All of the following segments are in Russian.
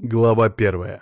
Глава 1.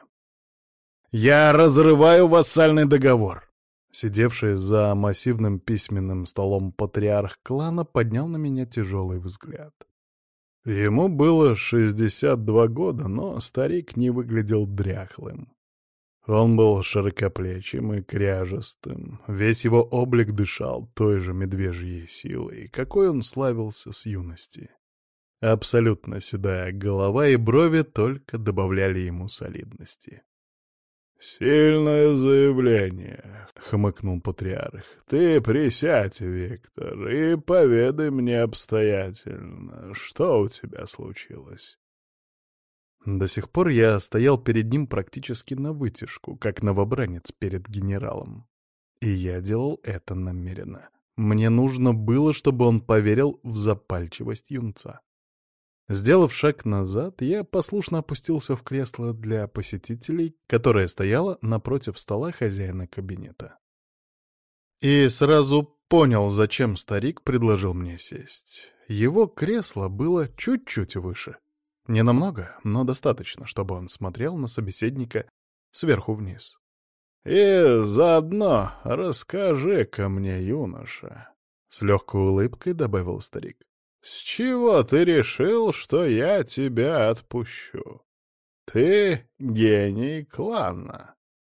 «Я разрываю вассальный договор!» Сидевший за массивным письменным столом патриарх клана поднял на меня тяжелый взгляд. Ему было 62 года, но старик не выглядел дряхлым. Он был широкоплечим и кряжестым, весь его облик дышал той же медвежьей силой, какой он славился с юности. Абсолютно седая голова и брови только добавляли ему солидности. «Сильное заявление», — хмыкнул патриарх. «Ты присядь, Виктор, и поведай мне обстоятельно, что у тебя случилось». До сих пор я стоял перед ним практически навытяжку, как новобранец перед генералом. И я делал это намеренно. Мне нужно было, чтобы он поверил в запальчивость юнца. Сделав шаг назад, я послушно опустился в кресло для посетителей, которое стояло напротив стола хозяина кабинета. И сразу понял, зачем старик предложил мне сесть. Его кресло было чуть-чуть выше. Не намного, но достаточно, чтобы он смотрел на собеседника сверху вниз. «И заодно расскажи-ка мне, юноша», — с легкой улыбкой добавил старик. «С чего ты решил, что я тебя отпущу? Ты гений клана».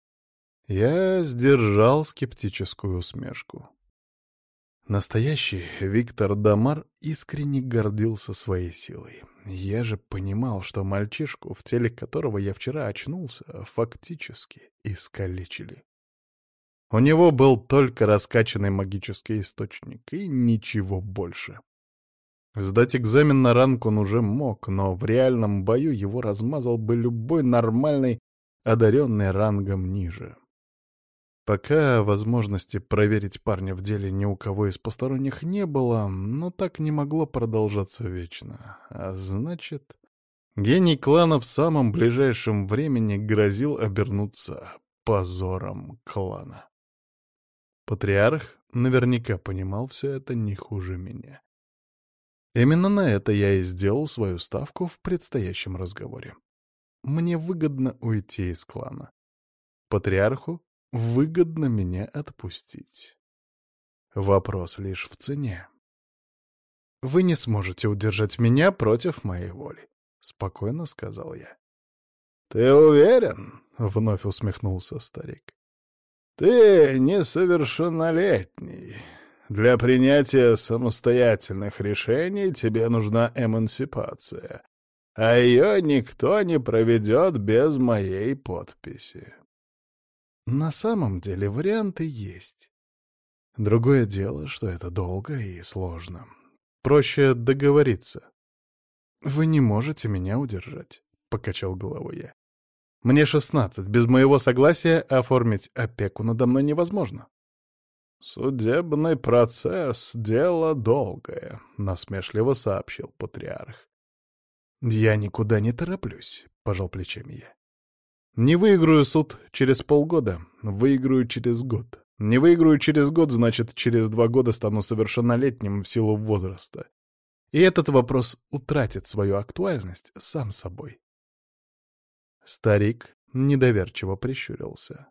Я сдержал скептическую усмешку. Настоящий Виктор Дамар искренне гордился своей силой. Я же понимал, что мальчишку, в теле которого я вчера очнулся, фактически искалечили. У него был только раскачанный магический источник и ничего больше. Сдать экзамен на ранг он уже мог, но в реальном бою его размазал бы любой нормальный, одаренный рангом ниже. Пока возможности проверить парня в деле ни у кого из посторонних не было, но так не могло продолжаться вечно. А значит, гений клана в самом ближайшем времени грозил обернуться позором клана. Патриарх наверняка понимал все это не хуже меня. Именно на это я и сделал свою ставку в предстоящем разговоре. Мне выгодно уйти из клана. Патриарху выгодно меня отпустить. Вопрос лишь в цене. «Вы не сможете удержать меня против моей воли», — спокойно сказал я. «Ты уверен?» — вновь усмехнулся старик. «Ты несовершеннолетний. Для принятия самостоятельных решений тебе нужна эмансипация, а ее никто не проведет без моей подписи». На самом деле варианты есть. Другое дело, что это долго и сложно. Проще договориться. «Вы не можете меня удержать», — покачал головой я. «Мне 16. Без моего согласия оформить опеку надо мной невозможно». «Судебный процесс — дело долгое», — насмешливо сообщил патриарх. «Я никуда не тороплюсь», — пожал плечами я. «Не выиграю суд через полгода, выиграю через год. Не выиграю через год, значит, через 2 года стану совершеннолетним в силу возраста. И этот вопрос утратит свою актуальность сам собой». Старик недоверчиво прищурился.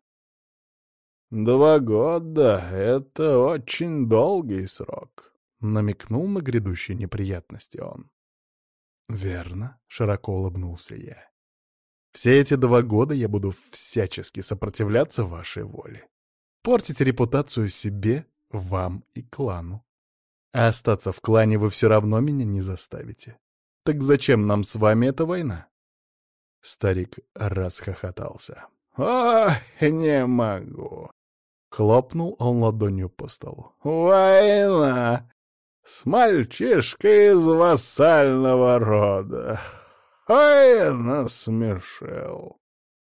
2 года — это очень долгий срок», — намекнул на грядущие неприятности он. «Верно», — широко улыбнулся я. «Все эти 2 года я буду всячески сопротивляться вашей воле. Портить репутацию себе, вам и клану. А остаться в клане вы все равно меня не заставите. Так зачем нам с вами эта война?» Старик расхохотался. «Ой, не могу!» Хлопнул он ладонью по столу. «Война! С мальчишкой из вассального рода! Ой, насмешил!»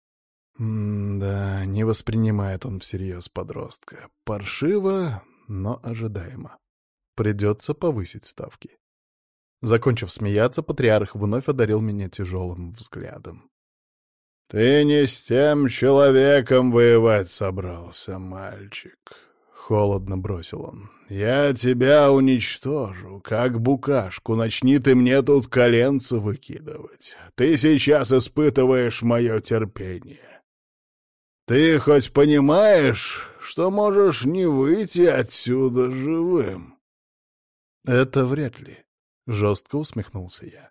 Да, не воспринимает он всерьез подростка. Паршиво, но ожидаемо. Придется повысить ставки. Закончив смеяться, патриарх вновь одарил меня тяжелым взглядом. «Ты не с тем человеком воевать собрался, мальчик», — холодно бросил он. Я тебя уничтожу, как букашку, начни ты мне тут коленца выкидывать. Ты сейчас испытываешь мое терпение. Ты хоть понимаешь, что можешь не выйти отсюда живым?» «Это вряд ли», — жестко усмехнулся я.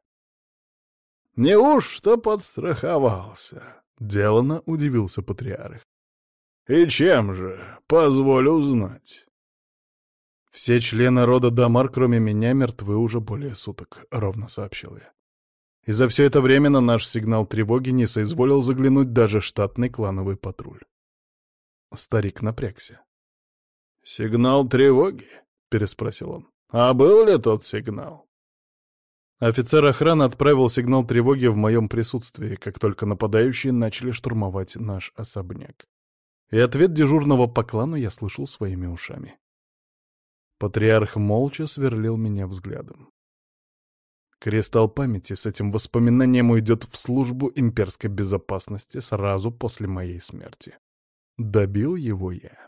«Неужто подстраховался?» — делано удивился патриарх. «И чем же, позволь узнать?» «Все члены рода Дамар, кроме меня, мертвы уже более суток», — ровно сообщил я. «И за все это время на наш сигнал тревоги не соизволил заглянуть даже штатный клановый патруль». Старик напрягся. «Сигнал тревоги?» — переспросил он. «А был ли тот сигнал?» Офицер охраны отправил сигнал тревоги в моем присутствии, как только нападающие начали штурмовать наш особняк. И ответ дежурного по клану я слышал своими ушами. Патриарх молча сверлил меня взглядом. Кристалл памяти с этим воспоминанием уйдет в службу имперской безопасности сразу после моей смерти. Добил его я.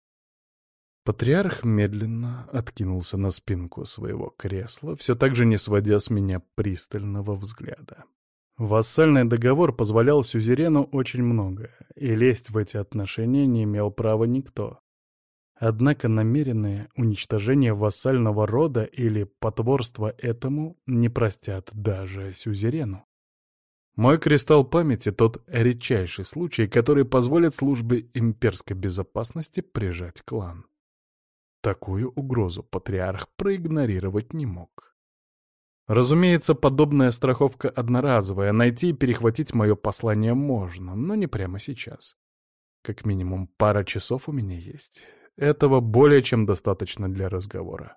Патриарх медленно откинулся на спинку своего кресла, все так же не сводя с меня пристального взгляда. Вассальный договор позволял сюзерену очень многое, и лезть в эти отношения не имел права никто. Однако намеренное уничтожение вассального рода или потворство этому не простят даже сюзерену. Мой кристалл памяти — тот редчайший случай, который позволит службе имперской безопасности прижать клан. Такую угрозу патриарх проигнорировать не мог. Разумеется, подобная страховка одноразовая, найти и перехватить мое послание можно, но не прямо сейчас. Как минимум пара часов у меня есть. Этого более чем достаточно для разговора.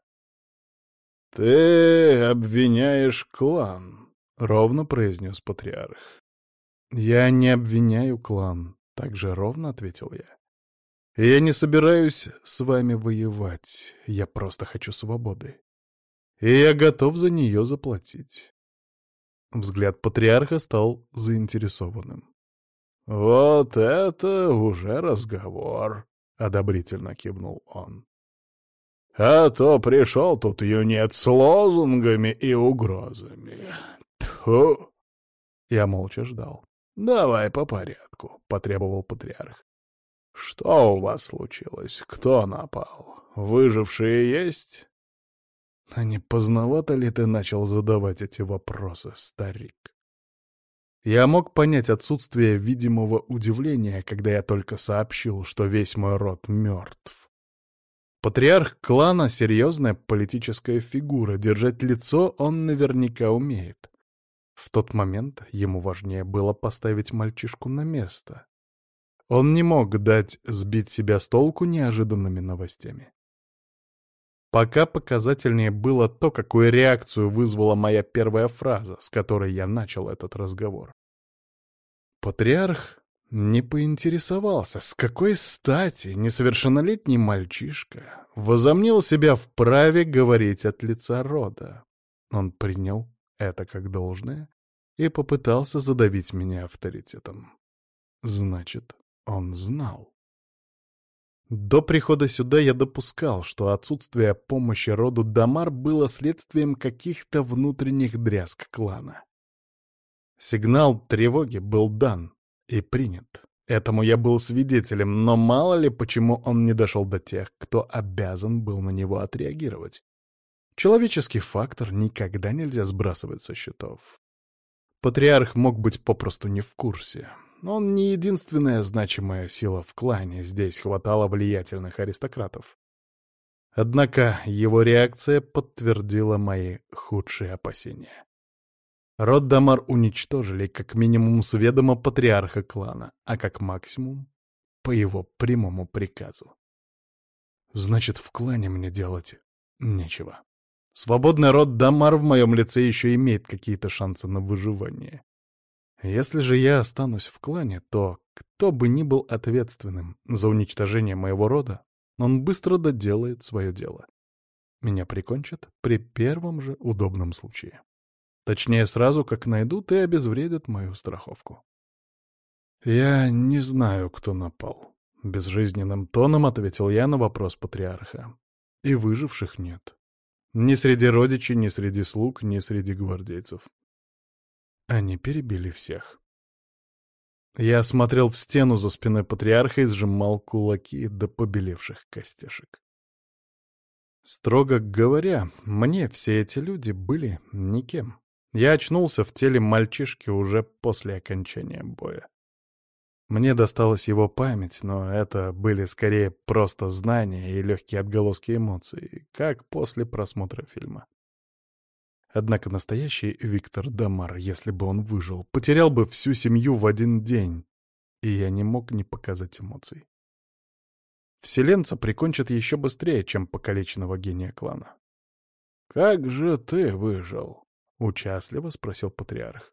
«Ты обвиняешь клан», — ровно произнес патриарх. «Я не обвиняю клан», — так же ровно ответил я. «Я не собираюсь с вами воевать, я просто хочу свободы. И я готов за нее заплатить». Взгляд патриарха стал заинтересованным. «Вот это уже разговор», — одобрительно кивнул он. «А то пришел тут юнец с лозунгами и угрозами. Тьфу!» Я молча ждал. «Давай по порядку», — потребовал патриарх. «Что у вас случилось? Кто напал? Выжившие есть?» «А не поздновато ли ты начал задавать эти вопросы, старик?» Я мог понять отсутствие видимого удивления, когда я только сообщил, что весь мой род мертв. Патриарх клана — серьезная политическая фигура, держать лицо он наверняка умеет. В тот момент ему важнее было поставить мальчишку на место. Он не мог дать сбить себя с толку неожиданными новостями. Пока показательнее было то, какую реакцию вызвала моя первая фраза, с которой я начал этот разговор. Патриарх не поинтересовался, с какой стати несовершеннолетний мальчишка возомнил себя вправе говорить от лица рода. Он принял это как должное и попытался задавить меня авторитетом. Значит, он знал. До прихода сюда я допускал, что отсутствие помощи роду Дамар было следствием каких-то внутренних дрязг клана. Сигнал тревоги был дан и принят. Этому я был свидетелем, но мало ли почему он не дошел до тех, кто обязан был на него отреагировать. Человеческий фактор никогда нельзя сбрасывать со счетов. Патриарх мог быть попросту не в курсе. Он не единственная значимая сила в клане, здесь хватало влиятельных аристократов. Однако его реакция подтвердила мои худшие опасения. Род Дамар уничтожили как минимум с ведома патриарха клана, а как максимум — по его прямому приказу. Значит, в клане мне делать нечего. Свободный род Дамар в моем лице еще имеет какие-то шансы на выживание. Если же я останусь в клане, то кто бы ни был ответственным за уничтожение моего рода, он быстро доделает свое дело. Меня прикончат при первом же удобном случае. Точнее, сразу как найдут и обезвредят мою страховку. «Я не знаю, кто напал», — безжизненным тоном ответил я на вопрос патриарха. И выживших нет. Ни среди родичей, ни среди слуг, ни среди гвардейцев. Они перебили всех. Я смотрел в стену за спиной патриарха и сжимал кулаки до побелевших костяшек. Строго говоря, мне все эти люди были никем. Я очнулся в теле мальчишки уже после окончания боя. Мне досталась его память, но это были скорее просто знания и легкие отголоски эмоций, как после просмотра фильма. Однако настоящий Виктор Дамар, если бы он выжил, потерял бы всю семью в один день, и я не мог не показать эмоций. Вселенца прикончат еще быстрее, чем покалеченного гения клана. «Как же ты выжил?» — участливо спросил патриарх.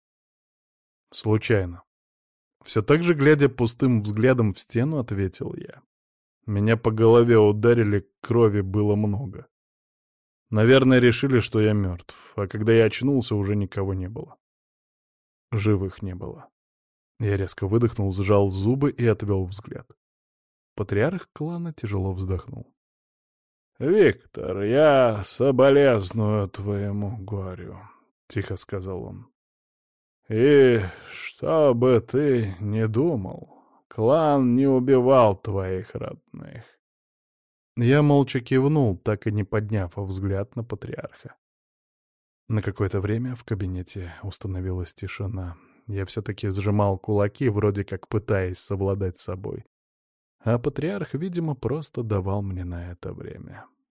«Случайно». Все так же, глядя пустым взглядом в стену, ответил я. Меня по голове ударили, крови было много. Наверное, решили, что я мертв, а когда я очнулся, уже никого не было. Живых не было. Я резко выдохнул, сжал зубы и отвел взгляд. Патриарх клана тяжело вздохнул. «Виктор, я соболезную твоему горю», — тихо сказал он. «И что бы ты ни думал, клан не убивал твоих родных». Я молча кивнул, так и не подняв взгляд на патриарха. На какое-то время в кабинете установилась тишина. Я все-таки сжимал кулаки, вроде как пытаясь совладать с собой. А патриарх, видимо, просто давал мне на это время.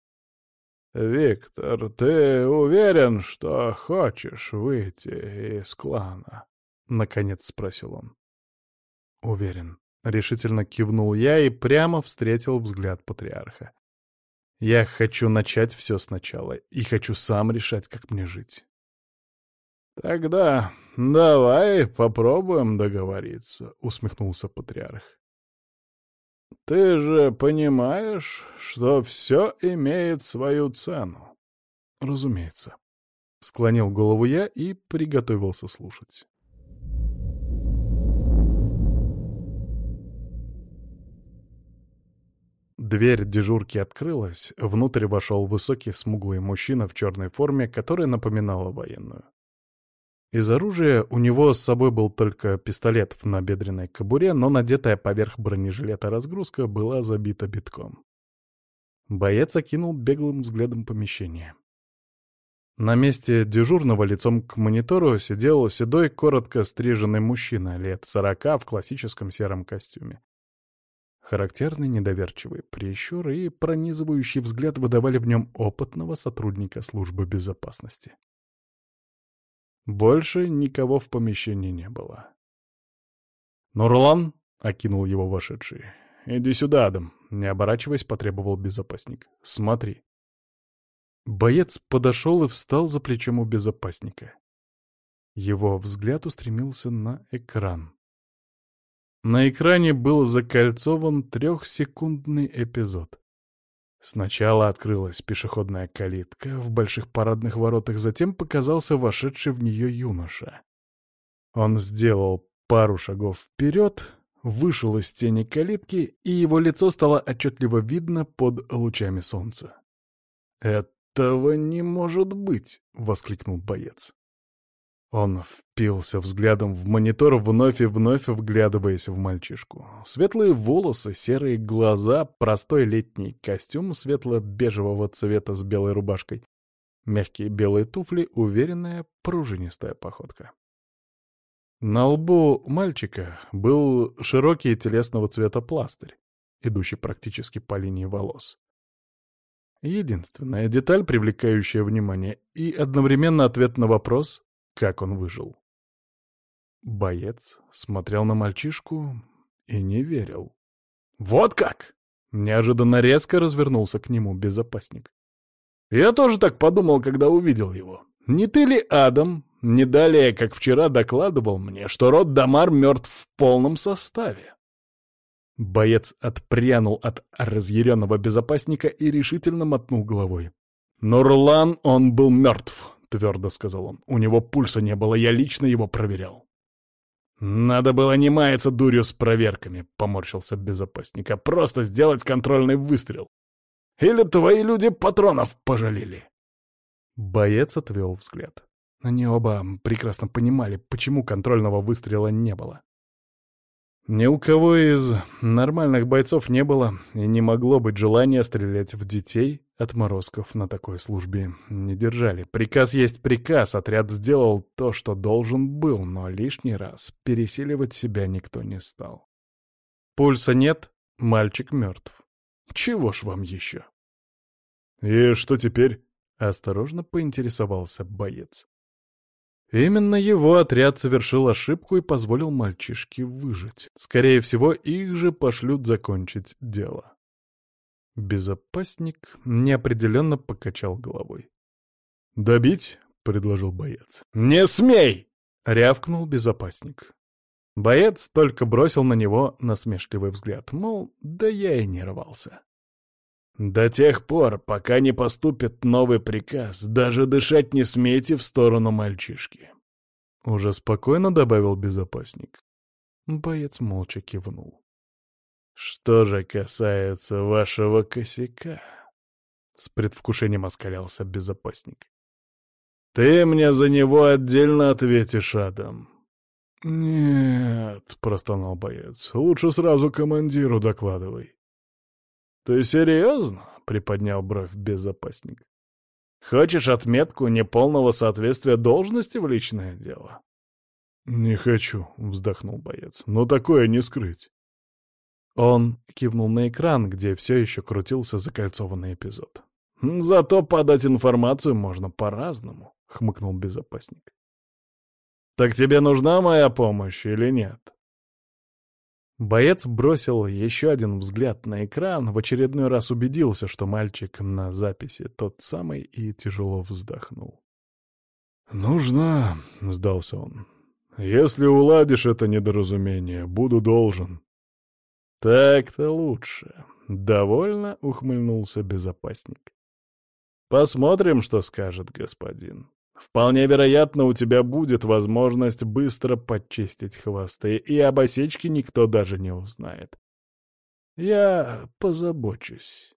«Виктор, ты уверен, что хочешь выйти из клана?» — наконец спросил он. «Уверен». Решительно кивнул я и прямо встретил взгляд патриарха. «Я хочу начать все сначала и хочу сам решать, как мне жить». «Тогда давай попробуем договориться», — усмехнулся патриарх. «Ты же понимаешь, что все имеет свою цену?» «Разумеется». Склонил голову я и приготовился слушать. Дверь дежурки открылась, внутрь вошел высокий смуглый мужчина в черной форме, которая напоминала военную. Из оружия у него с собой был только пистолет в набедренной кобуре, но надетая поверх бронежилета разгрузка была забита битком. Боец окинул беглым взглядом помещение. На месте дежурного лицом к монитору сидел седой, коротко стриженный мужчина лет 40 в классическом сером костюме. Характерный недоверчивый прищур и пронизывающий взгляд выдавали в нем опытного сотрудника службы безопасности. Больше никого в помещении не было. «Нурлан?» — окинул его вошедший. «Иди сюда, Адам», — не оборачиваясь, потребовал безопасник. «Смотри». Боец подошел и встал за плечом у безопасника. Его взгляд устремился на экран. На экране был закольцован 3-секундный эпизод. Сначала открылась пешеходная калитка в больших парадных воротах, затем показался вошедший в нее юноша. Он сделал пару шагов вперед, вышел из тени калитки, и его лицо стало отчетливо видно под лучами солнца. «Этого не может быть!» — воскликнул боец. Он впился взглядом в монитор, вновь и вновь вглядываясь в мальчишку. Светлые волосы, серые глаза, простой летний костюм светло-бежевого цвета с белой рубашкой, мягкие белые туфли, уверенная пружинистая походка. На лбу мальчика был широкий телесного цвета пластырь, идущий практически по линии волос. Единственная деталь, привлекающая внимание, и одновременно ответ на вопрос, как он выжил. Боец смотрел на мальчишку и не верил. «Вот как!» — неожиданно резко развернулся к нему безопасник. «Я тоже так подумал, когда увидел его. Не ты ли, Адам, не далее, как вчера докладывал мне, что род Дамар мертв в полном составе?» Боец отпрянул от разъяренного безопасника и решительно мотнул головой. «Нурлан, он был мертв!» — твердо сказал он. «У него пульса не было, я лично его проверял». «Надо было не маяться дурью с проверками», — поморщился безопасник, «а просто сделать контрольный выстрел. Или твои люди патронов пожалели?» Боец отвел взгляд. Они оба прекрасно понимали, почему контрольного выстрела не было. Ни у кого из нормальных бойцов не было и не могло быть желания стрелять в детей. Отморозков на такой службе не держали. Приказ есть приказ, отряд сделал то, что должен был, но лишний раз пересиливать себя никто не стал. Пульса нет, мальчик мертв. Чего ж вам еще? «И что теперь?» — осторожно поинтересовался боец. Именно его отряд совершил ошибку и позволил мальчишке выжить. Скорее всего, их же пошлют закончить дело. Безопасник неопределенно покачал головой. «Добить?» — предложил боец. «Не смей!» — рявкнул безопасник. Боец только бросил на него насмешливый взгляд, мол, да я и не рвался. «До тех пор, пока не поступит новый приказ, даже дышать не смейте в сторону мальчишки», — уже спокойно добавил безопасник. Боец молча кивнул. «Что же касается вашего косяка», — с предвкушением оскалялся безопасник, — «ты мне за него отдельно ответишь, Адам». «Нет», — простонал боец, — «лучше сразу командиру докладывай». «Ты серьезно?» — приподнял бровь безопасник. «Хочешь отметку неполного соответствия должности в личное дело?» «Не хочу», — вздохнул боец, — «но такое не скрыть». Он кивнул на экран, где все еще крутился закольцованный эпизод. «Зато подать информацию можно по-разному», — хмыкнул безопасник. «Так тебе нужна моя помощь или нет?» Боец бросил еще один взгляд на экран, в очередной раз убедился, что мальчик на записи тот самый, и тяжело вздохнул. «Нужна», — сдался он. «Если уладишь это недоразумение, буду должен». «Так-то лучше», — довольно ухмыльнулся безопасник. «Посмотрим, что скажет господин. Вполне вероятно, у тебя будет возможность быстро подчистить хвосты, и об осечке никто даже не узнает. Я позабочусь».